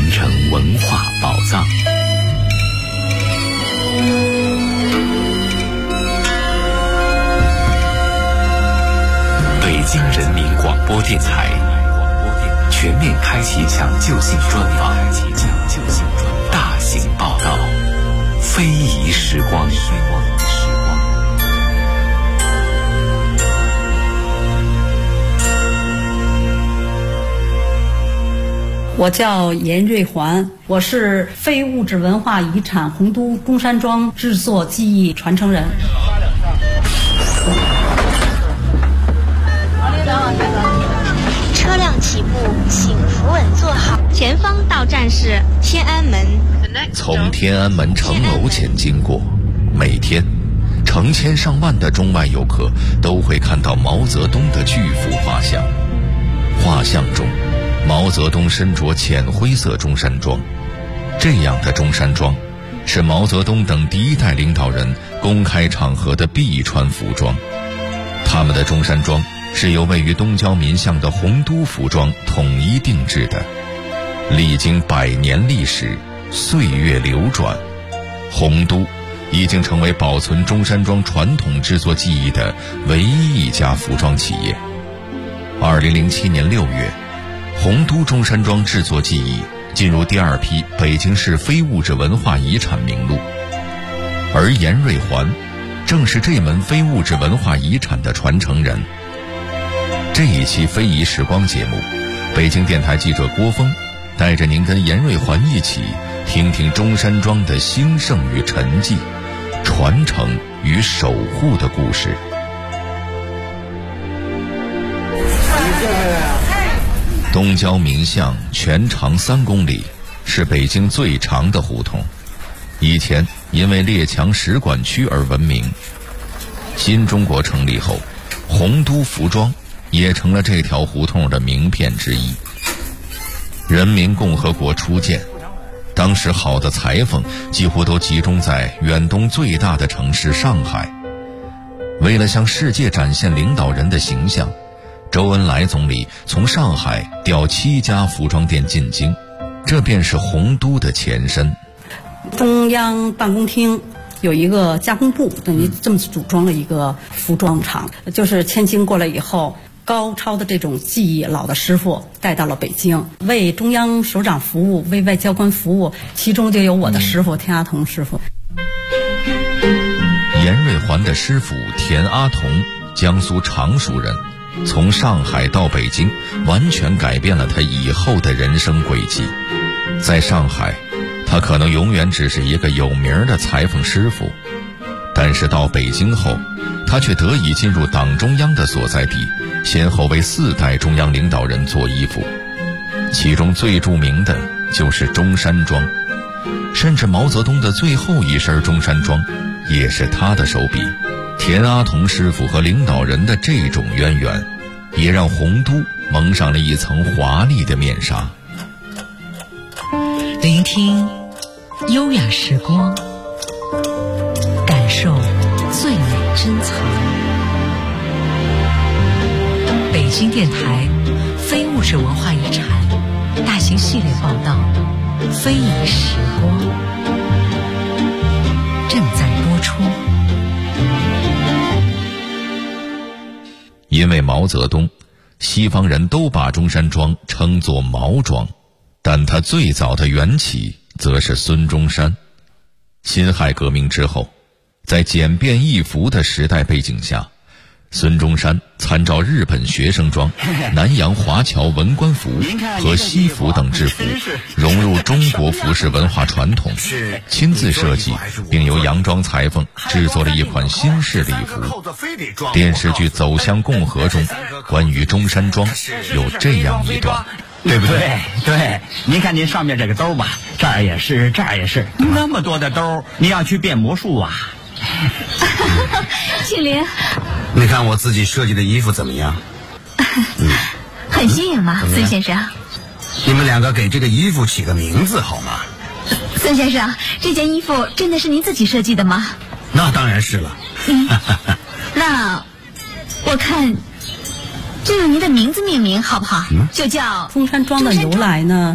传承文化宝藏。北京人民广播电台全面开启抢救性专访，大型报道，非遗时光。 我叫严瑞环，我是非物质文化遗产洪都中山装制作技艺传承人。 车辆起步，请扶稳坐好。前方到站是天安门。 从天安门城楼前经过，每天成千上万的中外游客都会看到毛泽东的巨幅画像。画像中，毛泽东身着浅灰色中山装，这样的中山装是毛泽东等第一代领导人公开场合的必穿服装。他们的中山装是由位于东郊民巷的洪都服装统一定制的，历经100年历史，岁月流转，洪都已经成为保存中山装传统制作技艺的唯一一家服装企业。2007年6月，洪都中山装制作技艺进入第2批北京市非物质文化遗产名录，而严瑞环正是这门非物质文化遗产的传承人。这一期非遗时光节目，北京电台记者郭峰带着您跟严瑞环一起听听中山装的兴盛与沉寂，传承与守护的故事。东郊民巷全长3公里，是北京最长的胡同，以前因为列强使馆区而闻名。新中国成立后，洪都服装也成了这条胡同的名片之一。人民共和国初建，当时好的裁缝几乎都集中在远东最大的城市上海。为了向世界展现领导人的形象，周恩来总理从上海调7家服装店进京，这便是洪都的前身。 中央办公厅有一个加工部，等于这么组装了一个服装厂，就是迁京过来以后，高超的这种技艺老的师傅带到了北京，为中央首长服务，为外交官服务，其中就有我的师傅田阿童师傅。 严瑞环的师傅田阿童，江苏常熟人，从上海到北京，完全改变了他以后的人生轨迹。在上海，他可能永远只是一个有名的裁缝师傅，但是到北京后，他却得以进入党中央的所在地，先后为4代中央领导人做衣服，其中最著名的就是中山装，甚至毛泽东的最后一身中山装也是他的手笔。田阿童师傅和领导人的这种渊源，也让洪都蒙上了一层华丽的面纱。 聆听优雅时光，感受最美珍藏。北京电台非物质文化遗产大型系列报道《非遗时光》正在播出。 因为毛泽东，西方人都把中山装称作毛装，但它最早的缘起则是孙中山。辛亥革命之后，在简便易服的时代背景下，孙中山参照日本学生装、南洋华侨文官服和西服等制服，融入中国服饰文化传统，亲自设计并由洋装裁缝制作了一款新式礼服。电视剧《走向共和》中关于中山装有这样一段， 对不对？对，您看您上面这个兜吧，这儿也是，这儿也是，那么多的兜，你要去变魔术啊？ 庆林， 你看我自己设计的衣服怎么样？ 很新颖嘛，孙先生。 你们2个给这个衣服起个名字好吗？ 孙先生，这件衣服真的是您自己设计的吗？ 那当然是了。 那我看就用您的名字命名好不好？就叫中山装的由来呢，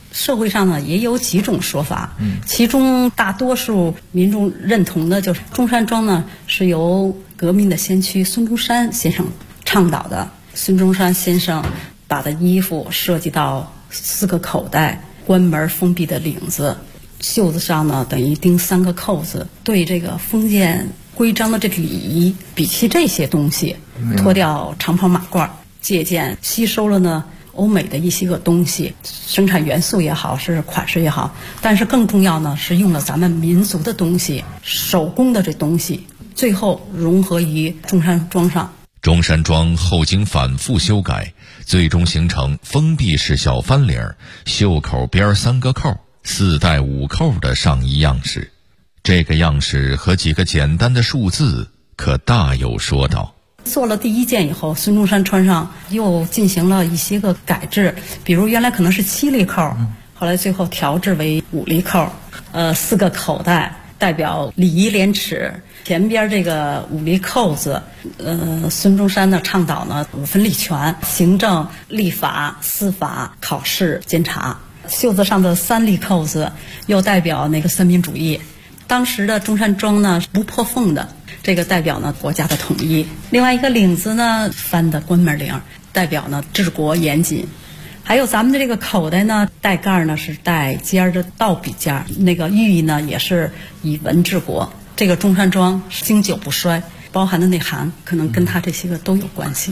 社会上呢也有几种说法，其中大多数民众认同的就是中山装呢是由革命的先驱孙中山先生倡导的。孙中山先生把的衣服设计到4个口袋，关门封闭的领子，袖子上呢等于钉3个扣子，对这个封建规章的这个礼仪，比起这些东西，脱掉长袍马褂，借鉴吸收了呢欧美的一些个东西，生产元素也好，是款式也好，但是更重要呢是用了咱们民族的东西，手工的这东西，最后融合于中山装上。 中山装后经反复修改，最终形成封闭式小翻领，袖口边3个扣，4带5扣的上衣样式。这个样式和几个简单的数字可大有说道。 做了第1件以后，孙中山穿上又进行了一些个改制，比如原来可能是7粒扣，后来最后调制为5粒扣，4个口袋代表礼仪廉耻，前边这个5粒扣子，孙中山呢倡导呢5分立权，行政、立法、司法、考试、监察。袖子上的3粒扣子又代表那个三民主义。当时的中山装呢不破缝的，这个代表呢国家的统一。另外一个领子呢翻的关门领，代表呢治国严谨。还有咱们的这个口袋呢，带盖呢是带尖的倒笔尖，那个寓意呢也是以文治国。这个中山装经久不衰，包含的内涵可能跟它这些个都有关系。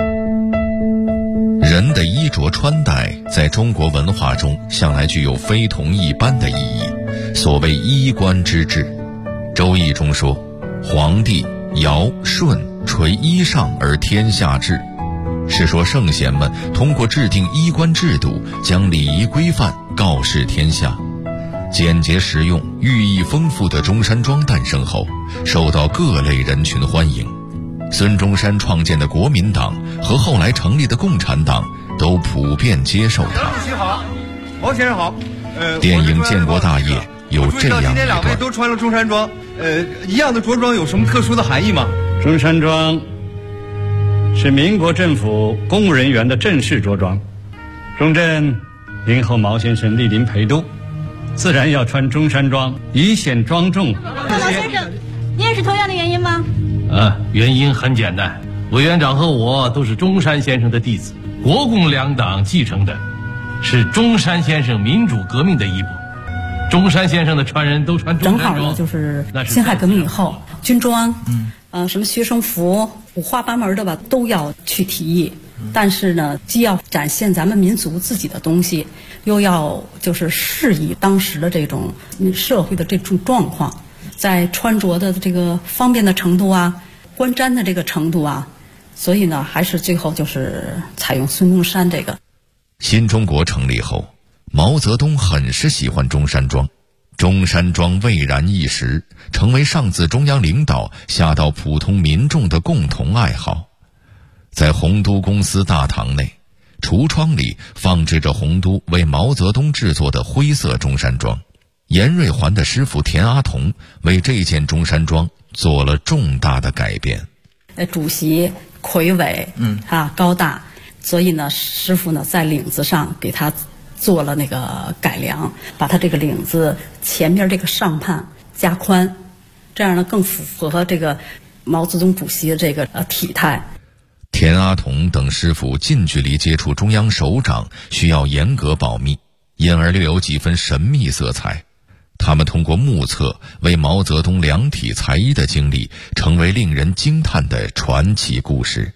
人的衣着穿戴在中国文化中向来具有非同一般的意义，所谓衣冠之治。周易中说，皇帝尧舜垂衣上而天下治，是说圣贤们通过制定衣冠制度，将礼仪规范告示天下。简洁实用、寓意丰富的中山装诞生后，受到各类人群欢迎。孙中山创建的国民党和后来成立的共产党都普遍接受它。 主席好，毛先生好。 电影《建国大业》有这样一段： 今天2位都穿了中山装，一样的着装有什么特殊的含义吗？ 中山装是民国政府公务人员的正式着装，中正迎候毛先生莅临陪都，自然要穿中山装，以显庄重。 毛先生，你也是同样的原因吗？ 原因很简单，委员长和我都是中山先生的弟子，国共2党继承的是中山先生民主革命的衣钵。中山先生的传人都穿中山装， 正好呢就是辛亥革命以后，军装，什么学生服5花8门的吧，都要去提议。但是呢，既要展现咱们民族自己的东西，又要就是适宜当时的这种社会的这种状况，在穿着的这个方便的程度啊，观瞻的这个程度啊，所以呢，还是最后就是采用孙中山这个。 新中国成立后，毛泽东很是喜欢中山装，中山装蔚然一时，成为上自中央领导下到普通民众的共同爱好。在洪都公司大堂内，橱窗里放置着洪都为毛泽东制作的灰色中山装。严瑞环的师傅田阿童为这件中山装做了重大的改变。 主席魁伟，高大，所以呢，师傅呢在领子上给他做了那个改良，把他这个领子前面这个上畔加宽，这样呢更符合这个毛泽东主席的这个体态。 田阿童等师傅近距离接触中央首长需要严格保密，因而略有几分神秘色彩。他们通过目测为毛泽东量体裁衣的经历，成为令人惊叹的传奇故事。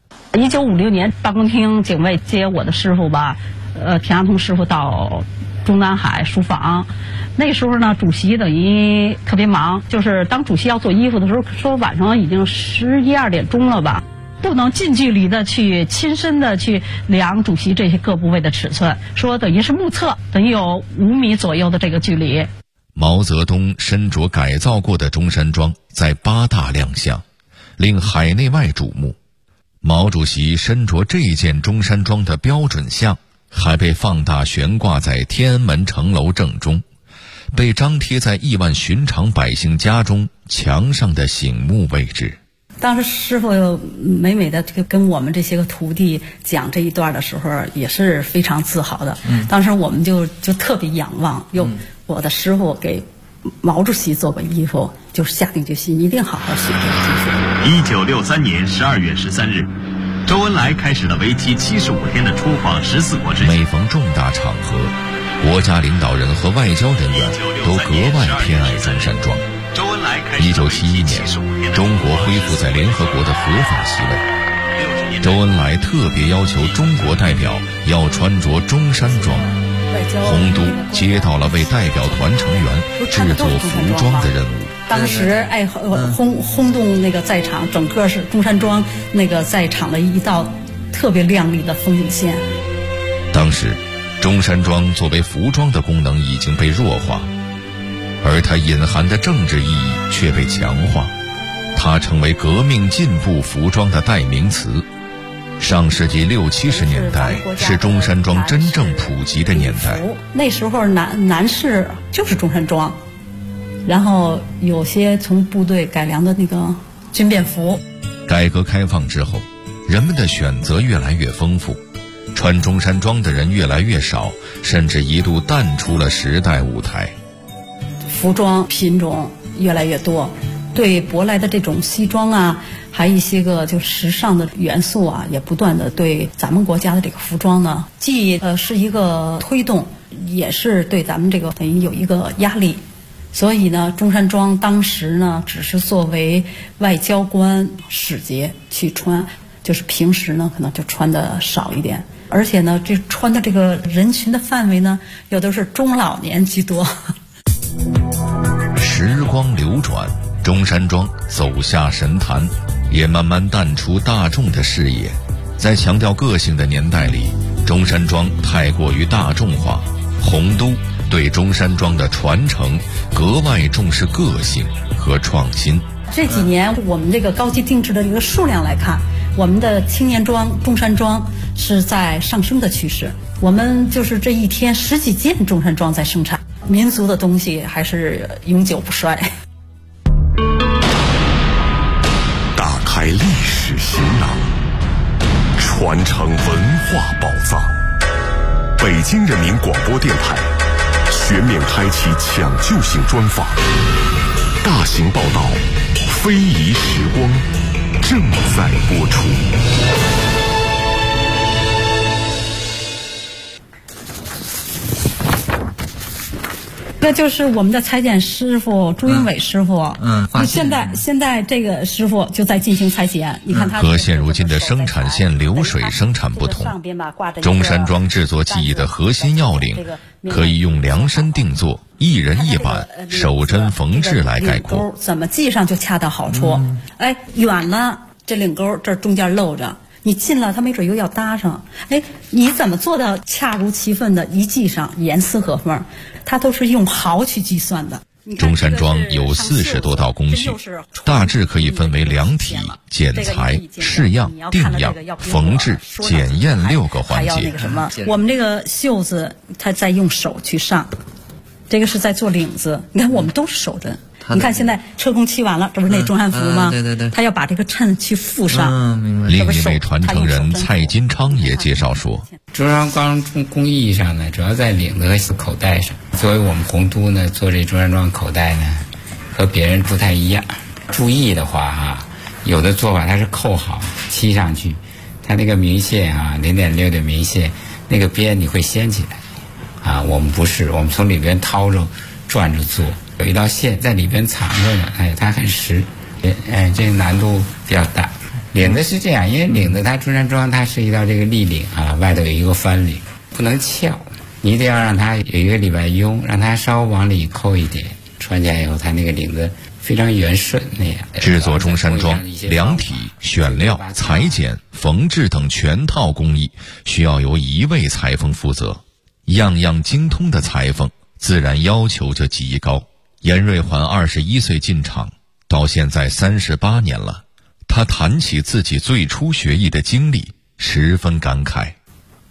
1956年，办公厅警卫接我的师傅吧，田阿童师傅到中南海书房。那时候呢，主席等于特别忙，就是当主席要做衣服的时候，说晚上已经11、12点钟了吧，不能近距离的去亲身的去量主席这些各部位的尺寸，说等于是目测，等于有5米左右的这个距离。 毛泽东身着改造过的中山装在8大亮相，令海内外瞩目。毛主席身着这件中山装的标准像还被放大悬挂在天安门城楼正中，被张贴在亿万寻常百姓家中墙上的醒目位置。 当时师傅美美的跟我们这些个徒弟讲这一段的时候，也是非常自豪的。当时我们就特别仰望，我的师傅给毛主席做过衣服，就是下定决心一定好好学这个技术。 1963年12月13日，周恩来开始了为期75天的出访14国之行。 每逢重大场合，国家领导人和外交人员都格外偏爱中山装。1971年，中国恢复在联合国的合法席位。周恩来特别要求中国代表要穿着中山装。洪都接到了为代表团成员制作服装的任务。 当时轰动那个在场，整个是中山装那个在场的一道特别亮丽的风景线。 当时中山装作为服装的功能已经被弱化，而它隐含的政治意义却被强化，它成为革命进步服装的代名词。上世纪60、70年代是中山装真正普及的年代。 那时候男士就是中山装，然后有些从部队改良的那个军便服。 改革开放之后，人们的选择越来越丰富，穿中山装的人越来越少，甚至一度淡出了时代舞台。 服装品种越来越多，对舶来的这种西装啊，还一些个就时尚的元素啊，也不断的对咱们国家的这个服装呢，既是一个推动，也是对咱们这个等于有一个压力。所以呢，中山装当时呢，只是作为外交官使节去穿，就是平时呢可能就穿的少一点，而且呢，这穿的这个人群的范围呢，有的是中老年居多。 时光流转，中山装走下神坛，也慢慢淡出大众的视野。在强调个性的年代里，中山装太过于大众化。洪都对中山装的传承格外重视个性和创新。 这几年我们这个高级定制的这个数量来看，我们的青年装、中山装是在上升的趋势。我们就是这一天10几件中山装在生产，民族的东西还是永久不衰。 打开历史行囊，传承文化宝藏。北京人民广播电台全面开启抢救性专访，大型报道，非遗时光正在播出。 这就是我们的裁剪师傅朱英伟师傅。现在这个师傅就在进行裁剪。你看他和现如今的生产线流水生产不同，中山装制作技艺的核心要领可以用量身定做、一人一版、手针缝制来概括。 怎么系上就恰到好处。远了这领钩这中间露着，你近了它没准又要搭上。你怎么做到恰如其分的一系上，严丝合缝？它都是用毫去计算的。 中山装有40多道工序，大致可以分为量体、剪裁、试样、定样、缝制、检验6个环节。 我们这个袖子，它在用手去上，这个是在做领子。你看，我们都是手针。你看现在车工漆完了，这不是那中山服吗？对，他要把这个衬去附上。 另一位传承人蔡金昌也介绍说， 中山装工艺上呢，主要在领子和口袋上。作为我们洪都呢，做这中山装口袋呢，和别人不太一样。注意的话有的做法它是扣好漆上去，它那个明线0.6的明线，那个边你会掀起来。我们不是，我们从里边掏着转着做。有一道线在里边藏着呢，它很实，这个难度比较大。领子是这样，因为领子它中山装它涉及到这个立领外头有一个翻领，不能翘，你一定要让它有一个里边拥，让它稍往里扣一点，穿起来以后它那个领子非常圆顺那样。 制作中山装，量体、选料、裁剪、缝制等全套工艺需要由一位裁缝负责，样样精通的裁缝自然要求就极高。严瑞环21岁进厂，到现在38年了。他谈起自己最初学艺的经历，十分感慨。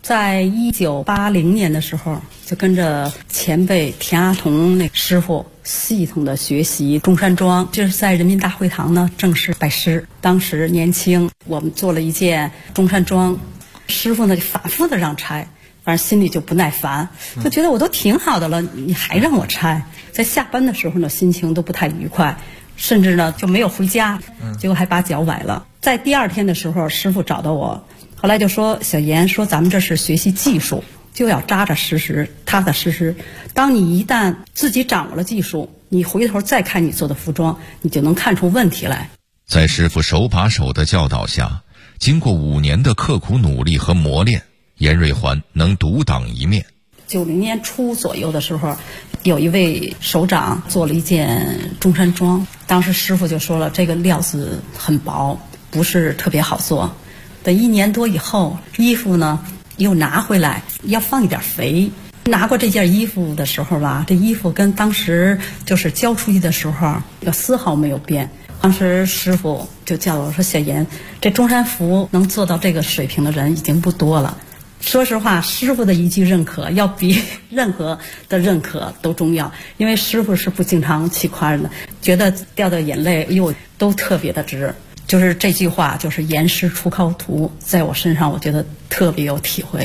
在1980年的时候，就跟着前辈田阿童那师傅系统的学习中山装，就是在人民大会堂呢正式拜师。当时年轻，我们做了一件中山装，师傅呢就反复的让拆，反正心里就不耐烦，就觉得我都挺好的了，你还让我拆。在下班的时候呢，心情都不太愉快，甚至呢就没有回家，结果还把脚崴了。在第二天的时候，师傅找到我，后来就说：“小严，说咱们这是学习技术，就要扎扎实实、踏踏实实。当你一旦自己掌握了技术，你回头再看你做的服装，你就能看出问题来。” 在师傅手把手的教导下，经过5年的刻苦努力和磨练，严瑞环能独当一面。 90年初左右的时候，有一位首长做了一件中山装，当时师傅就说了，这个料子很薄，不是特别好做。等1年多以后，衣服呢又拿回来，要放一点肥。拿过这件衣服的时候吧，这衣服跟当时就是交出去的时候丝毫没有变。当时师傅就叫我说：“小严，这中山服能做到这个水平的人已经不多了。”说实话，师傅的一句认可要比任何的认可都重要，因为师傅是不经常去夸人的，觉得掉的眼泪都特别的值。就是这句话，就是严师出高徒，在我身上我觉得特别有体会。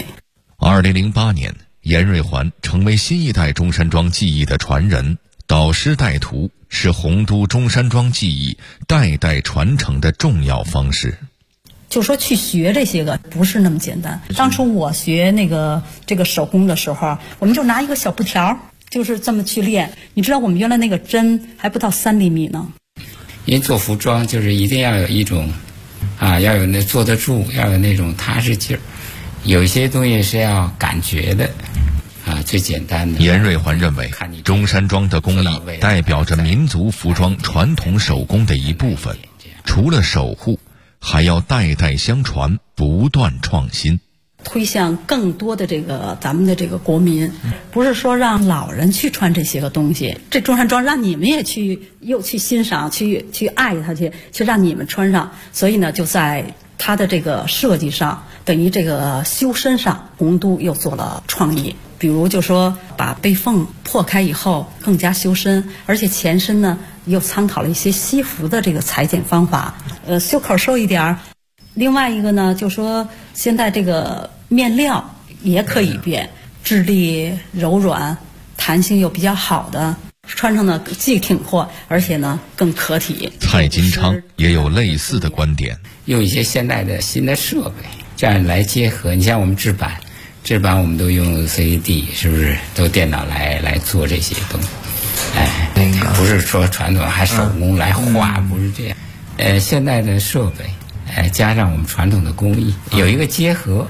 2008年，严瑞环成为新一代中山装技艺的传人，导师带徒是洪都中山装技艺代代传承的重要方式。 就说去学这些个不是那么简单。当初我学这个手工的时候，我们就拿一个小布条，就是这么去练。你知道我们原来那个针还不到3厘米呢。 因为做服装就是一定要有一种要有那坐得住，要有那种踏实劲儿。有一些东西是要感觉的最简单的。 严瑞环认为，中山装的工艺代表着民族服装传统手工的一部分，除了守护，还要代代相传，不断创新， 推向更多的咱们的这个国民，不是说让老人去穿这些个东西，这中山装让你们也去欣赏，去爱它，去让你们穿上。所以呢，就在它的这个设计上，等于这个修身上，洪都又做了创意。比如就说把背缝破开以后更加修身，而且前身呢又参考了一些西服的这个裁剪方法，袖口收一点儿。另外一个呢，就说现在这个面料也可以变，质地柔软，弹性又比较好的，穿上呢既挺阔，而且呢更可体。 蔡金昌也有类似的观点， 用一些现代的新的设备，这样来结合。你像我们制版我们都用 CAD， 是不是都电脑来做这些东西？不是说传统还手工来画，不是这样。现代的设备，加上我们传统的工艺，有一个结合。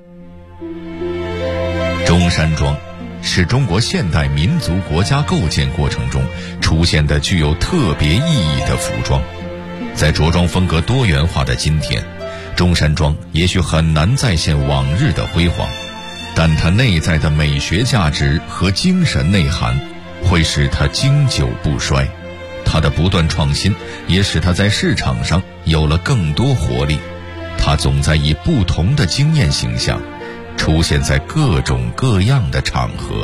中山装是中国现代民族国家构建过程中出现的具有特别意义的服装。在着装风格多元化的今天，中山装也许很难再现往日的辉煌，但它内在的美学价值和精神内涵会使它经久不衰。它的不断创新也使它在市场上有了更多活力。它总在以不同的惊艳形象出现在各种各样的场合。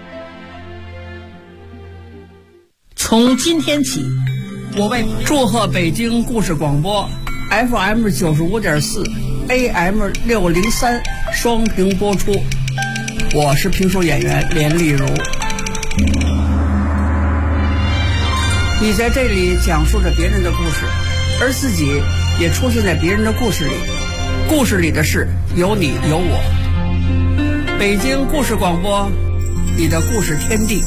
从今天起，我为祝贺北京故事广播 FM 95.4 AM 603双屏播出。我是评书演员连丽如。你在这里讲述着别人的故事，而自己也出现在别人的故事里。故事里的事有你有我。北京故事广播，你的故事天地。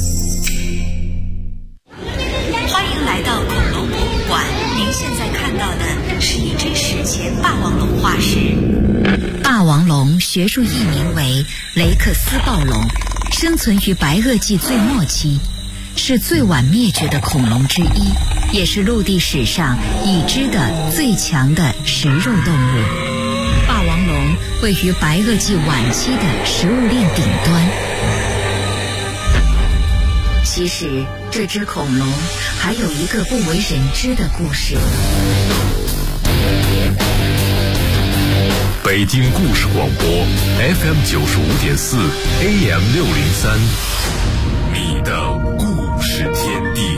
欢迎来到恐龙博物馆。您现在看到的是一只史前霸王龙化石。霸王龙学术译名为雷克斯暴龙，生存于白垩纪最末期，是最晚灭绝的恐龙之一，也是陆地史上已知的最强的食肉动物。霸王龙位于白垩纪晚期的食物链顶端。其实，这只恐龙还有一个不为人知的故事。 北京故事广播 FM 95.4 AM 603，你的故事天地。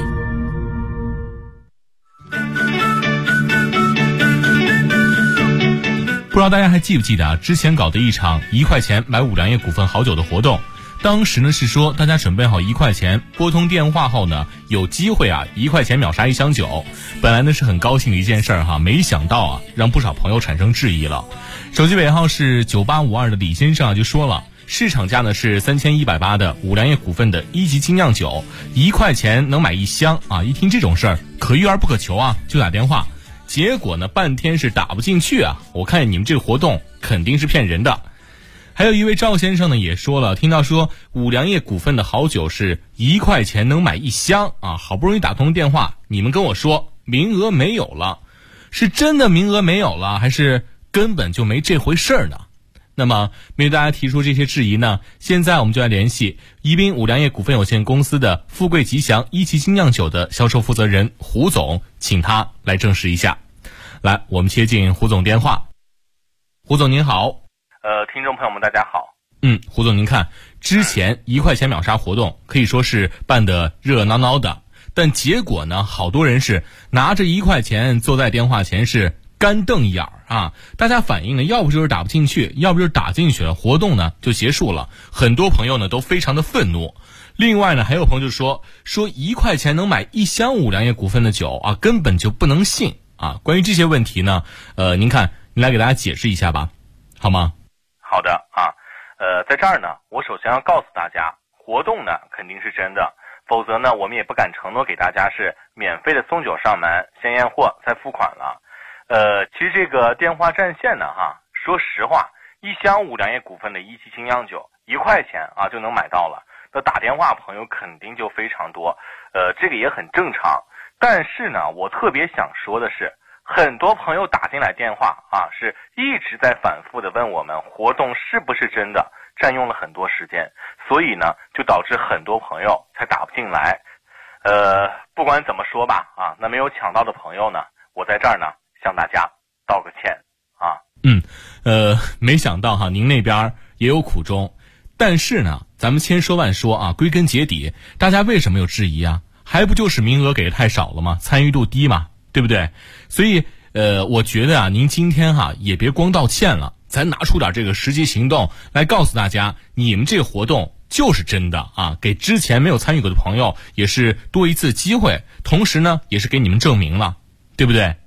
不知道大家还记不记得啊？之前搞的一场1块钱买五粮液股份好酒的活动，当时呢是说大家准备好1块钱，拨通电话后呢，有机会啊1块钱秒杀1箱酒。本来呢是很高兴的一件事儿哈，没想到啊让不少朋友产生质疑了。手机尾号是9852的李先生啊就说了，市场价呢是3180的五粮液股份的1级精酿酒，1块钱能买1箱啊！一听这种事儿，可遇而不可求啊，就打电话。结果呢，半天是打不进去啊！我看你们这个活动肯定是骗人的。还有一位赵先生呢也说了，听到说五粮液股份的好酒是1块钱能买1箱啊，好不容易打通电话，你们跟我说名额没有了，是真的名额没有了，还是根本就没这回事儿呢？那么面对大家提出这些质疑呢，现在我们就来联系宜宾五粮液股份有限公司的富贵吉祥1级精酿酒的销售负责人胡总，请他来证实一下。来，我们接进胡总电话。胡总您好。 听众朋友们大家好。 胡总您看，之前1块钱秒杀活动可以说是办得热闹闹的，但结果呢，好多人是拿着1块钱坐在电话前是干瞪眼儿啊！大家反映呢，要不就是打不进去，要不就是打进去了，活动呢就结束了。很多朋友呢都非常的愤怒。另外呢，还有朋友就说1块钱能买1箱五粮液股份的酒啊，根本就不能信啊！关于这些问题呢，您看，您来给大家解释一下吧，好吗？ 好的啊，在这儿呢，我首先要告诉大家，活动呢肯定是真的，否则呢，我们也不敢承诺给大家是免费的送酒上门，先验货再付款了。其实这个电话占线呢说实话，1箱五粮液股份的1级精酿酒1块钱啊就能买到了，那打电话朋友肯定就非常多，这个也很正常。但是呢，我特别想说的是，很多朋友打进来电话啊，是一直在反复的问我们活动是不是真的，占用了很多时间，所以呢，就导致很多朋友才打不进来。不管怎么说吧啊，那没有抢到的朋友呢，我在这儿呢向大家道个歉啊。 没想到哈，您那边也有苦衷，但是呢，咱们千说万说啊，归根结底，大家为什么有质疑啊？还不就是名额给的太少了吗？参与度低嘛，对不对？所以我觉得啊，您今天也别光道歉了，咱拿出点这个实际行动来告诉大家，你们这个活动就是真的啊，给之前没有参与过的朋友也是多一次机会，同时呢，也是给你们证明了，对不对？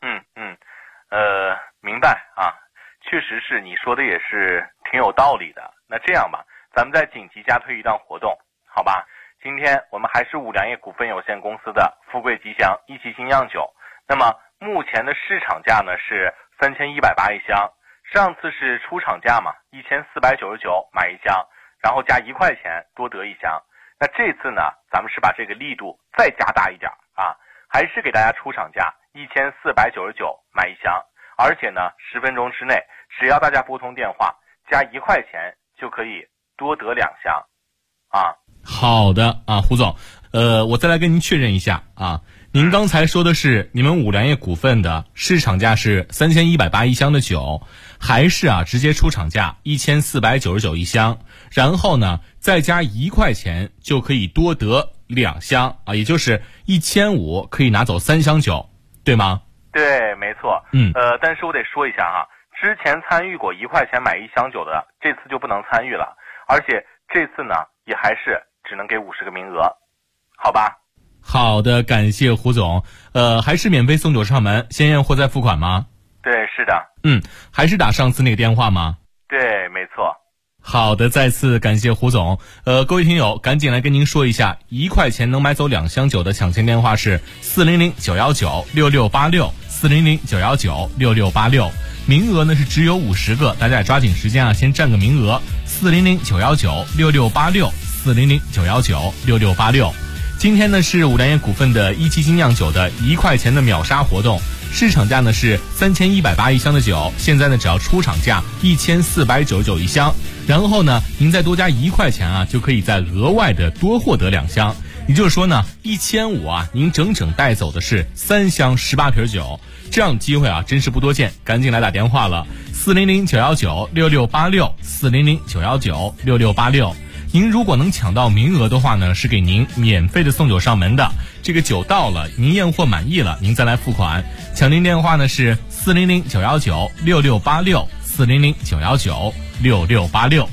明白啊，确实是你说的也是挺有道理的。那这样吧，咱们再紧急加推一档活动，好吧？今天我们还是五粮液股份有限公司的富贵吉祥1级精酿酒，那么目前的市场价呢是3180一箱，上次是出厂价嘛，1499买1箱，然后加1块钱多得1箱。那这次呢，咱们是把这个力度再加大一点啊，还是给大家出厂价1499买1箱，而且呢10分钟之内，只要大家拨通电话加1块钱就可以多得2箱啊。 好的啊，胡总，我再来跟您确认一下啊，您刚才说的是你们五粮液股份的市场价是3180一箱的酒，还是直接出厂价1499一箱，然后呢再加1块钱就可以多得2箱啊，也就是1500可以拿走3箱酒，对吗？ 对，没错。但是我得说一下哈，之前参与过1块钱买1箱酒的，这次就不能参与了，而且这次呢也还是只能给50个名额，好吧？ 好的，感谢胡总。还是免费送酒上门，先验货再付款吗？ 对，是的。 还是打上次那个电话吗？ 对，没错。 好的，再次感谢胡总。各位听友，赶紧来跟您说一下，1块钱能买走2箱酒的抢先电话是400-919-6686，400-919-6686。名额呢是只有50个，大家也抓紧时间先占个名额。400-919-6686，400-919-6686。今天呢是五粮液股份的1级精酿酒的1块钱的秒杀活动，市场价呢是3180一箱的酒，现在呢只要出厂价1499一箱，然后呢您再多加1块钱就可以再额外的多获得2箱。 也就是说呢，1500啊，您整整带走的是3箱18瓶酒，这样的机会啊，真是不多见，赶紧来打电话了，400-919-6686，400-919-6686。您如果能抢到名额的话呢，是给您免费的送酒上门的。这个酒到了，您验货满意了，您再来付款。抢您电话呢是400-919-6686，400-919-6686。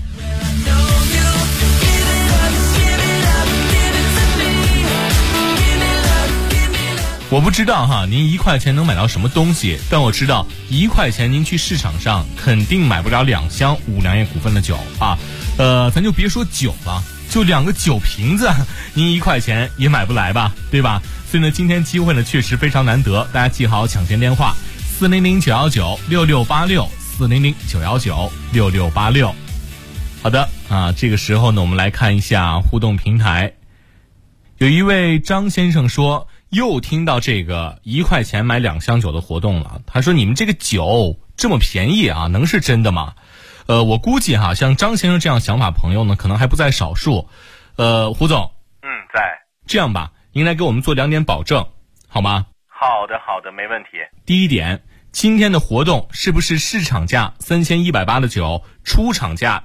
我不知道哈，您1块钱能买到什么东西，但我知道1块钱您去市场上肯定买不了2箱五粮液股份的酒啊。咱就别说酒了，就2个酒瓶子，您1块钱也买不来吧，对吧？所以呢，今天机会呢确实非常难得，大家记好抢先电话：400-919-6686，400-919-6686。好的啊，这个时候呢，我们来看一下互动平台。有一位张先生说，又听到这个1块钱买2箱酒的活动了。他说：“你们这个酒这么便宜啊，能是真的吗？”我估计哈，像张先生这样想法朋友呢，可能还不在少数。胡总， 在。 这样吧，您来给我们做2点保证，好吗？ 好的，没问题。 第一点，今天的活动是不是市场价3180的酒，出厂价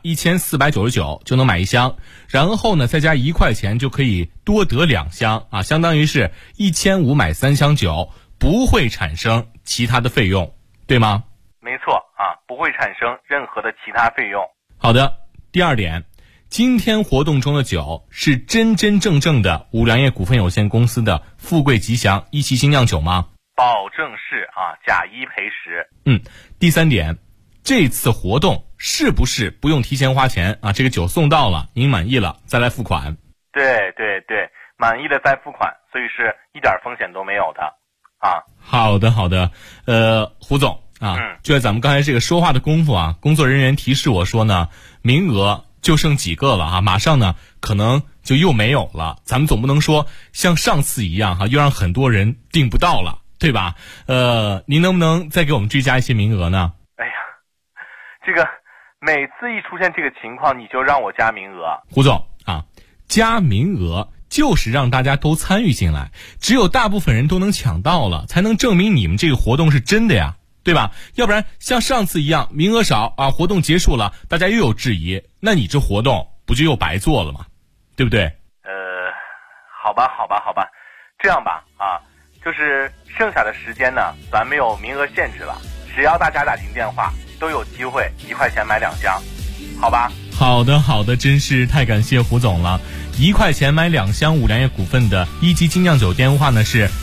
1499就能买1箱，然后呢再加1块钱就可以多得2箱啊，相当于是1500买3箱酒，不会产生其他的费用，对吗？ 没错啊，不会产生任何的其他费用。 好的，第二点，今天活动中的酒是真真正正的五粮液股份有限公司的富贵吉祥一期精酿酒吗？ 保证是啊，假一赔十。 第三点，这次活动是不是不用提前花钱啊？这个酒送到了，您满意了再来付款。 对，满意了再付款，所以是一点风险都没有的啊。 好的，胡总啊，就在咱们刚才这个说话的功夫啊，工作人员提示我说呢，名额就剩几个了啊，马上呢可能就又没有了。咱们总不能说像上次一样哈，又让很多人订不到了，对吧？您能不能再给我们追加一些名额呢？ 哎呀，这个每次一出现这个情况，你就让我加名额。 胡总啊，加名额就是让大家都参与进来，只有大部分人都能抢到了，才能证明你们这个活动是真的呀，对吧？要不然像上次一样名额少啊，活动结束了大家又有质疑，那你这活动不就又白做了吗？对不对？ 好吧，这样吧啊，就是剩下的时间呢，咱没有名额限制了，只要大家打进电话都有机会1块钱买2箱，好吧？ 好的，真是太感谢胡总了。1块钱买2箱五粮液股份的一级精酿酒电话呢是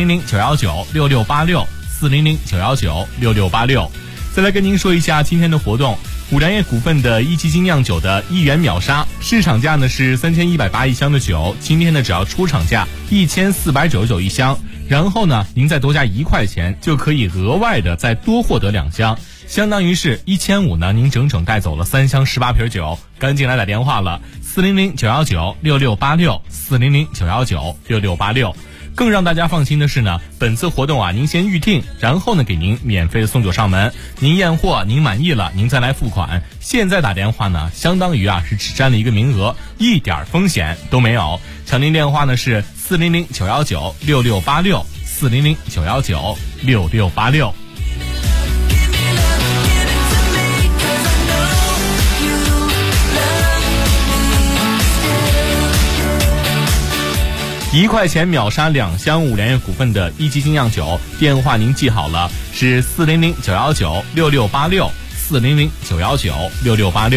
400-919-6686，400-919-6686。再来跟您说一下今天的活动，五粮液股份的一级精酿酒的1元秒杀，市场价呢是31801箱的酒，今天呢只要出厂价14991箱，然后呢您再多加1块钱就可以额外的再多获得2箱，相当于是1500呢，您整整带走了3箱18瓶酒，赶紧来打电话了，400-919-6686，400-919-6686。更让大家放心的是呢，本次活动啊，您先预定，然后呢给您免费的送酒上门，您验货您满意了，您再来付款。现在打电话呢，相当于啊是只占了一个名额，一点风险都没有。抢您电话呢是400-919-6686，400-919-6686。1块钱秒杀2箱五粮液股份的一级精酿酒，电话您记好了，是400-919-6686，400-919-6686。